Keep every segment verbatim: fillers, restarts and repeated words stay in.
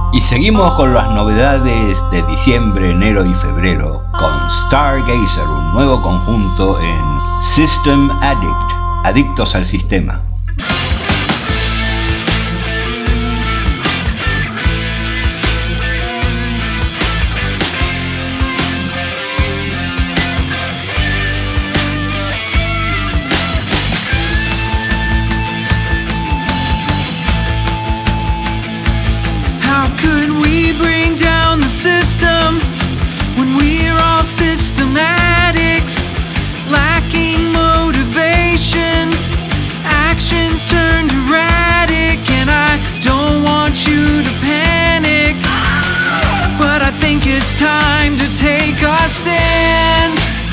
Y seguimos con las novedades de diciembre, enero y febrero con Stargazer, un nuevo conjunto en System Addict, Adictos al Sistema. Time to take a stand.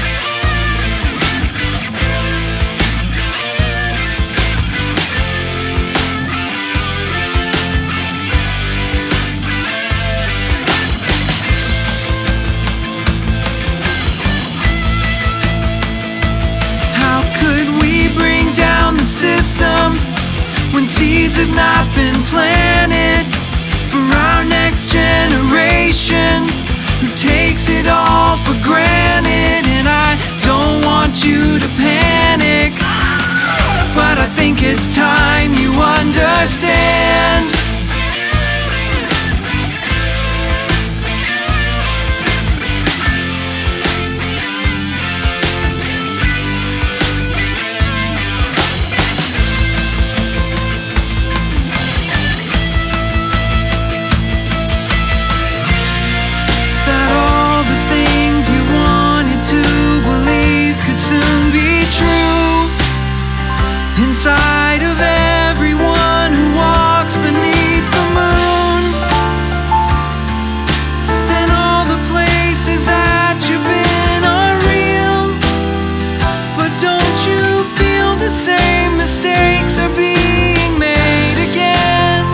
How could we bring down the system when seeds have not been planted for our next generation who takes it all for granted? And I don't want you to panic, but I think it's time you understand. Inside of everyone who walks beneath the moon, and all the places that you've been are real. But don't you feel the same mistakes are being made again?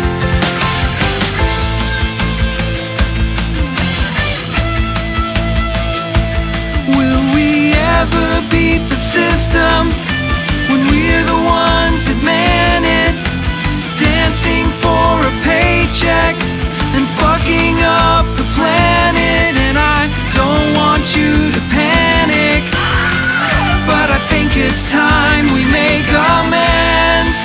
Will we ever beat the system when we're the ones that man it, dancing for a paycheck and fucking up the planet? And I don't want you to panic, but I think it's time we make amends.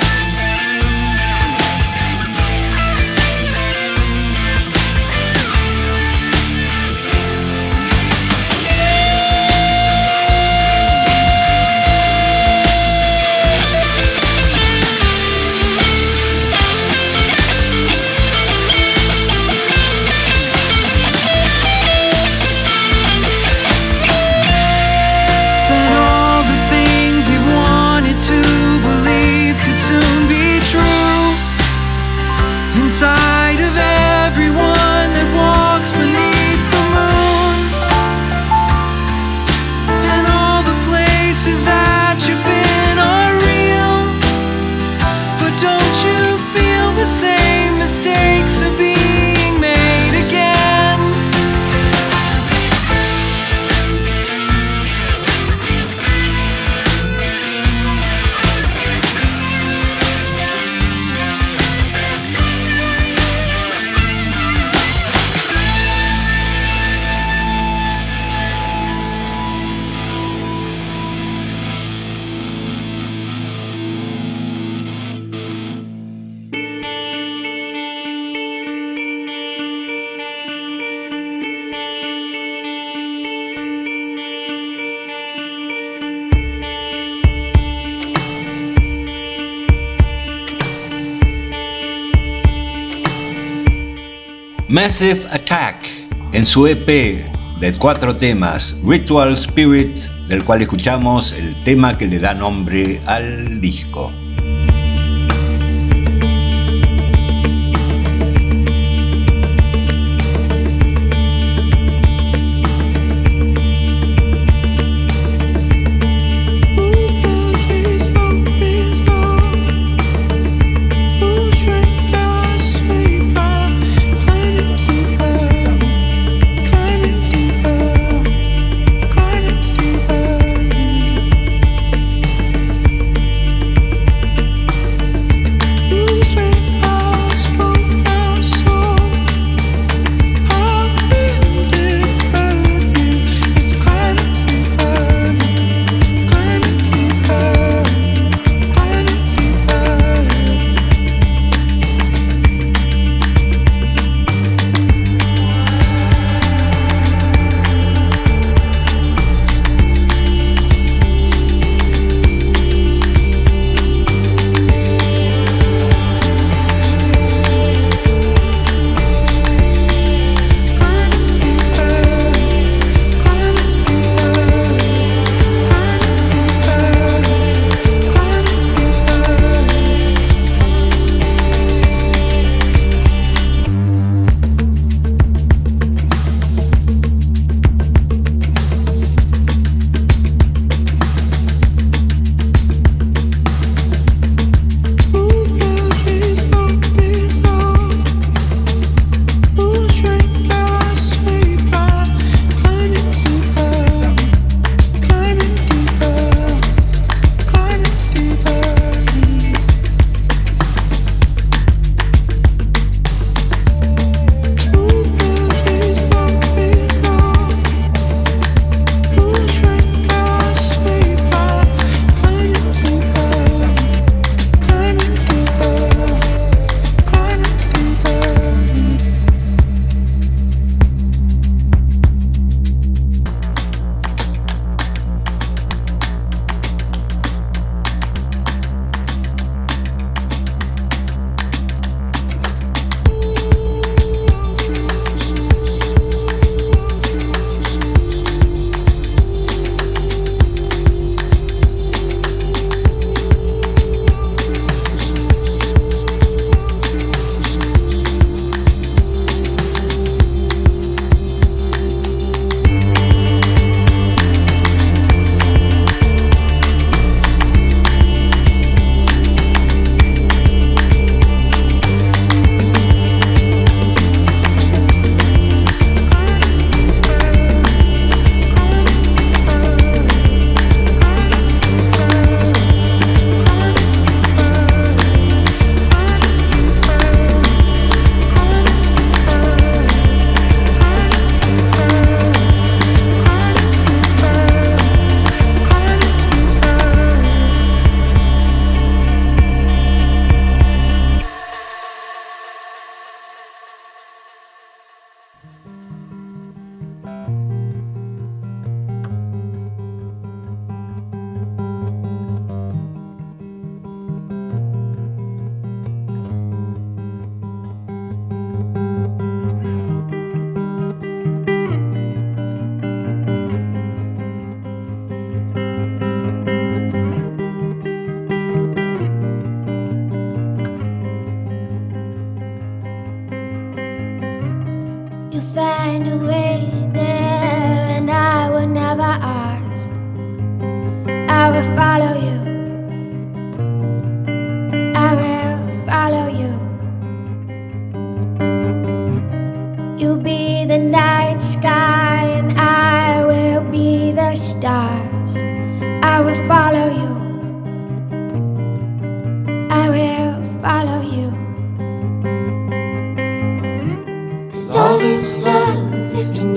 Massive Attack, en su E P de cuatro temas, Ritual Spirit, del cual escuchamos el tema que le da nombre al disco.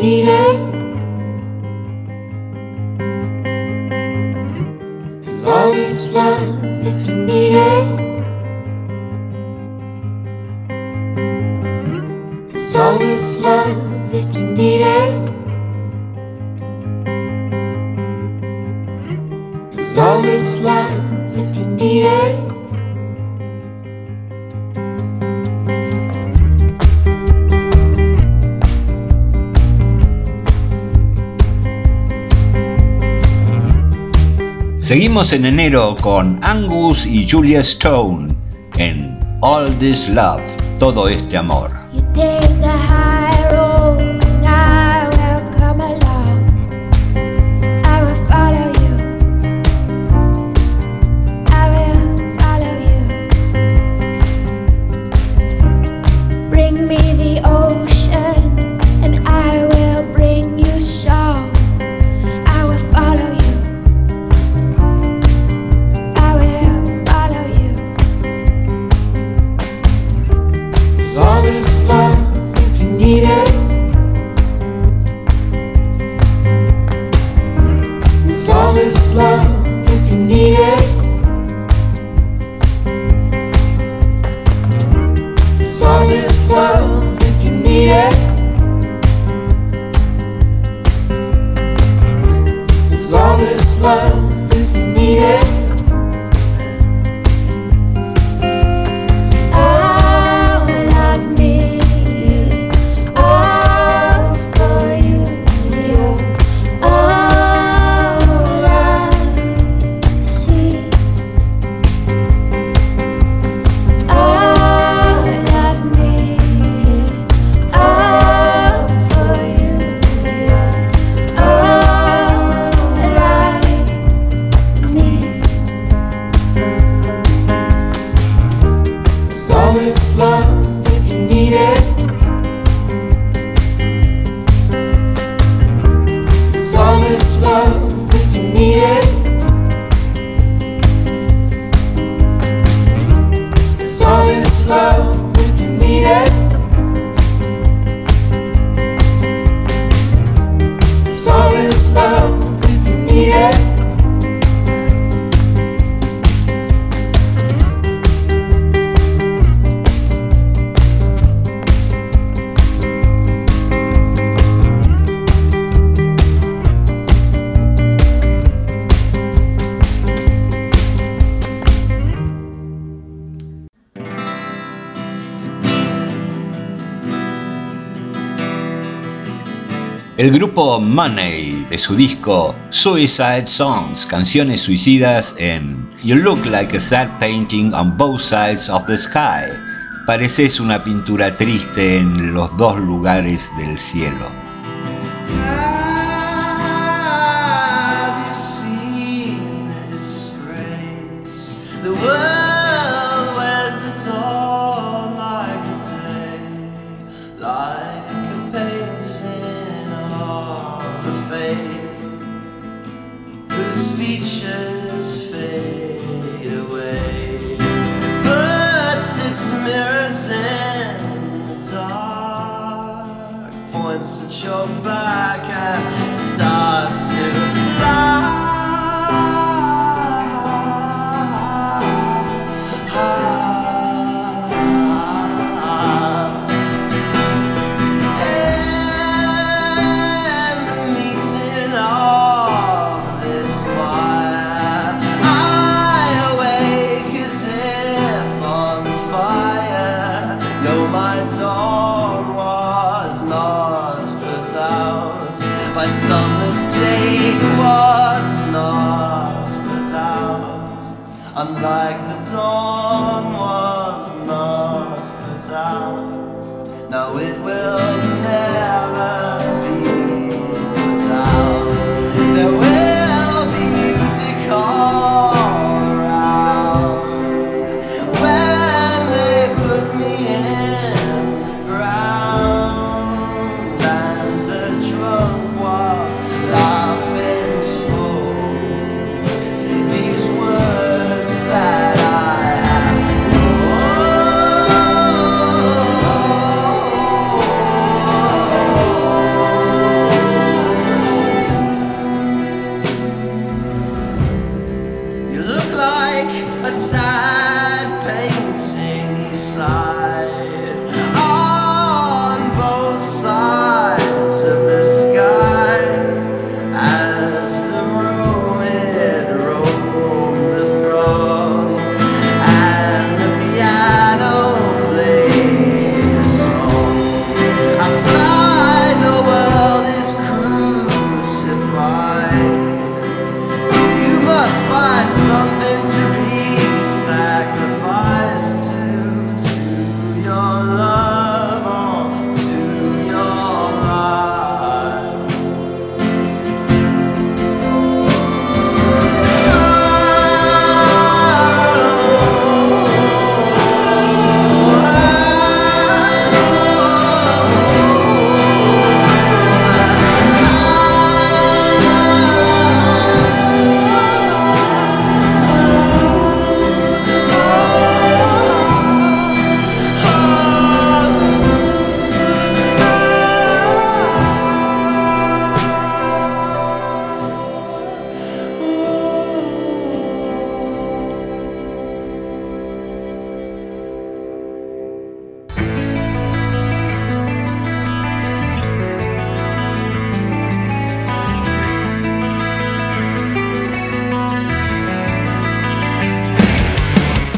need it. There's all this love if you need it. There's all this love if you need it. There's all this love if you need it. Seguimos en enero con Angus y Julia Stone en All This Love, todo este amor. You take the high road and I will come along. I will follow you. I will follow you. Bring me the ocean and I will bring you song. I will follow you. There's all this love if you need it. There's all this love if you need it. There's all this love if you need it. There's all this love if you need it. El grupo Money, de su disco Suicide Songs, canciones suicidas en You Look Like a Sad Painting on Both Sides of the Sky. Pareces una pintura triste en los dos lugares del cielo. Your back and starts to lie. And the meeting of this fire, I awake as if on fire. No, my dawn was not out by some mistake, was not put out. Unlike the dawn was not put out. Now it will never be put out. There will be music all around when they put me in ground. Oh,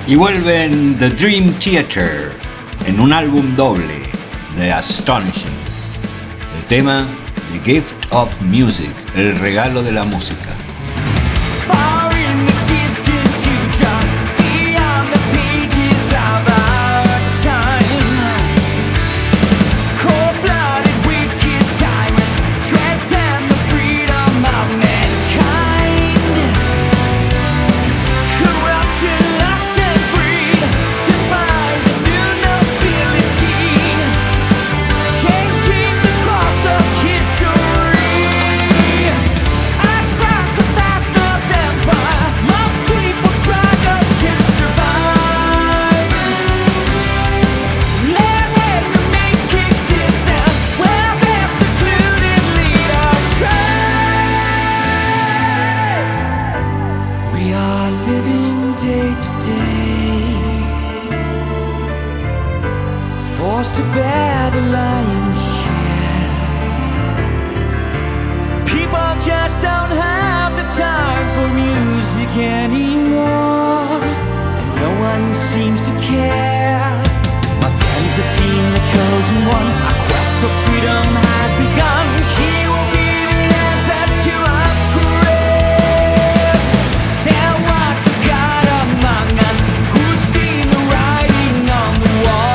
Y vuelven The Dream Theater en un álbum doble, The Astonishing. El tema The Gift of Music, el regalo de la música. To bear the lion's share. People just don't have the time for music anymore, and no one seems to care. My friends have seen the chosen one. Our quest for freedom has begun. He will be the answer to our prayers. There walks a God among us who's seen the writing on the wall.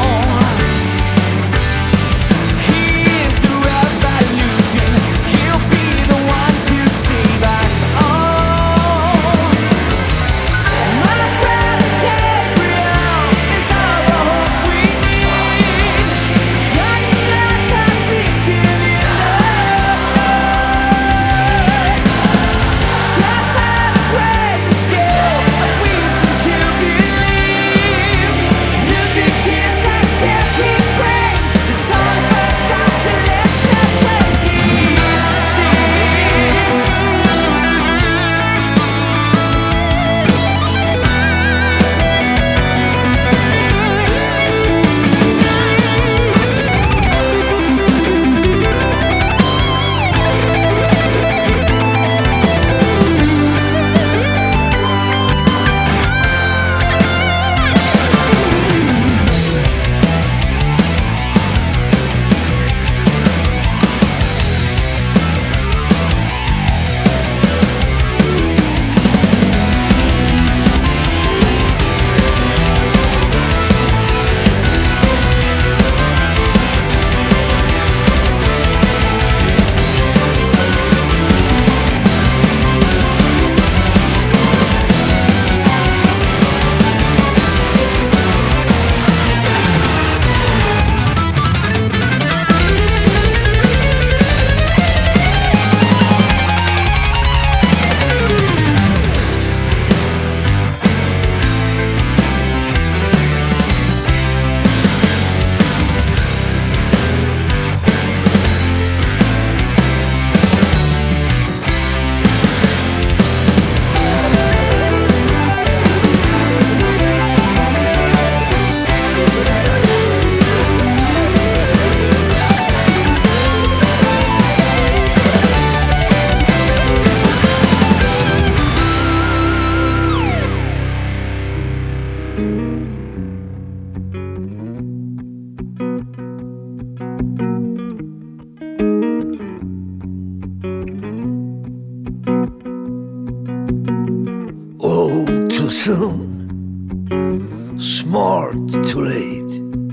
Smart too late,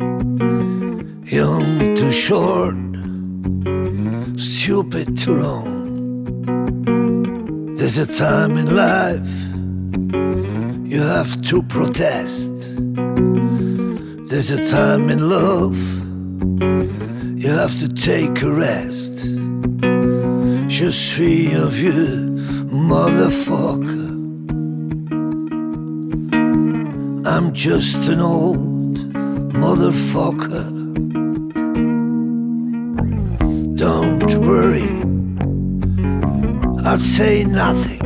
young too short, stupid too long. There's a time in life you have to protest. There's a time in love you have to take a rest. Just three of you, motherfucker. I'm just an old motherfucker. Don't worry, I'll say nothing.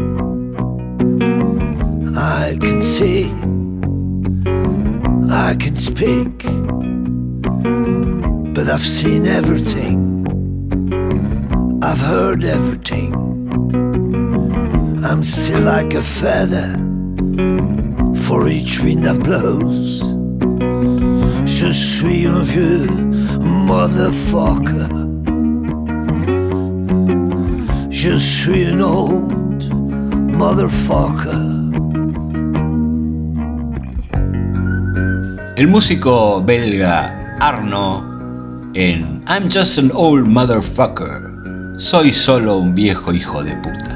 I can see, I can speak, but I've seen everything, I've heard everything. I'm still like a feather for each wind that blows. Je suis un vieux motherfucker. Je suis an old motherfucker. El músico belga Arno en I'm Just an Old Motherfucker. Soy solo un viejo hijo de puta.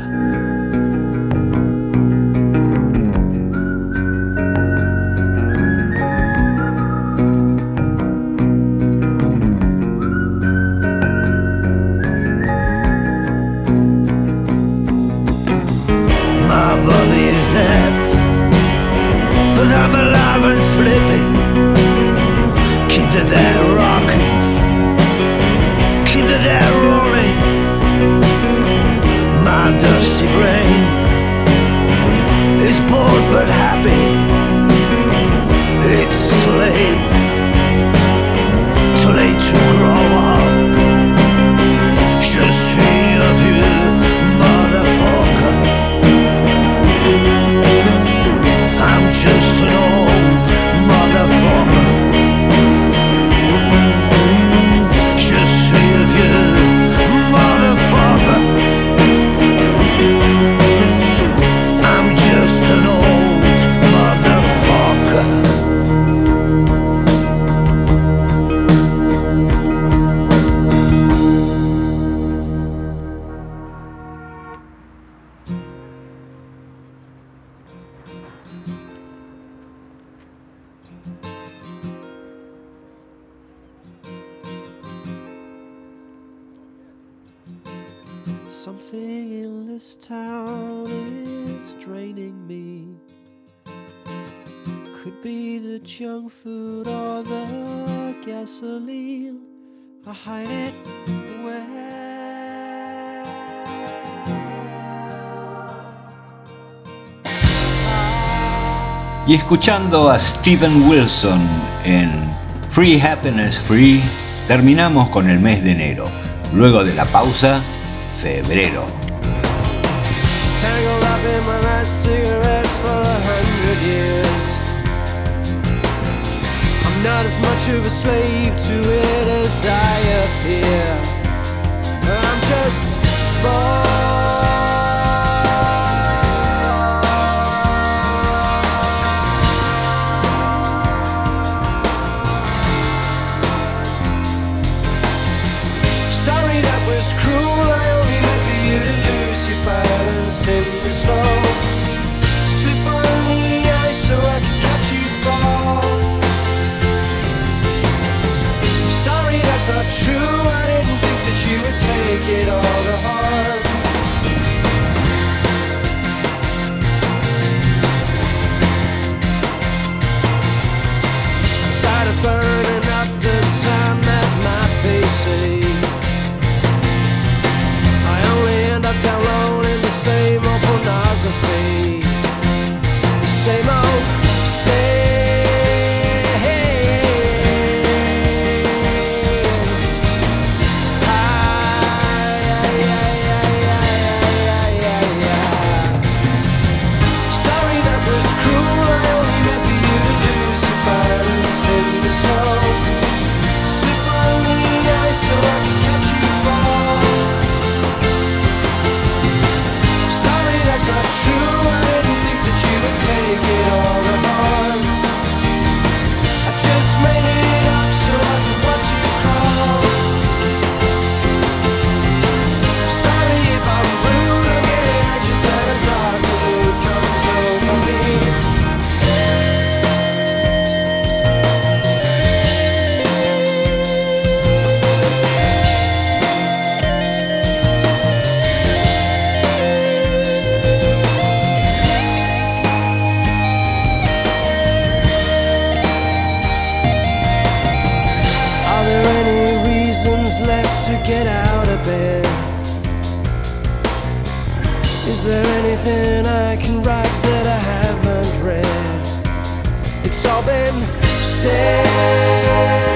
Something in this town is draining me. Could be the junk food or the gasoline. I hide it well. Y escuchando a Steven Wilson en Free Happiness Free, terminamos con el mes de enero. Luego de la pausa, febrero. Tangled up in my last cigarette for a hundred years. I'm not as much of a slave to it as I appear. I'm just bored. Sorry, that was cruel. I only meant for you to lose your balance in the snow. Slip on the ice so I can catch you fall. Sorry, that's not true. I didn't think that you would take it all to heart. I'm tired of burning up the time that my face aches. I only end up downloading the same old pornography. The same old, same. Sorry, that was cruel. I only meant for you to lose your balance in the snow. Slip on the ice so I can catch you fall. Sorry, that's not true. I didn't think that you would take it all apart. I just made it up so I could watch you crawl. Sorry if I'm rude, I'm getting anxious and a dark mood comes over me. Are there any reasons left to get out of bed? Is there anything I can write that I haven't read? It's all been said.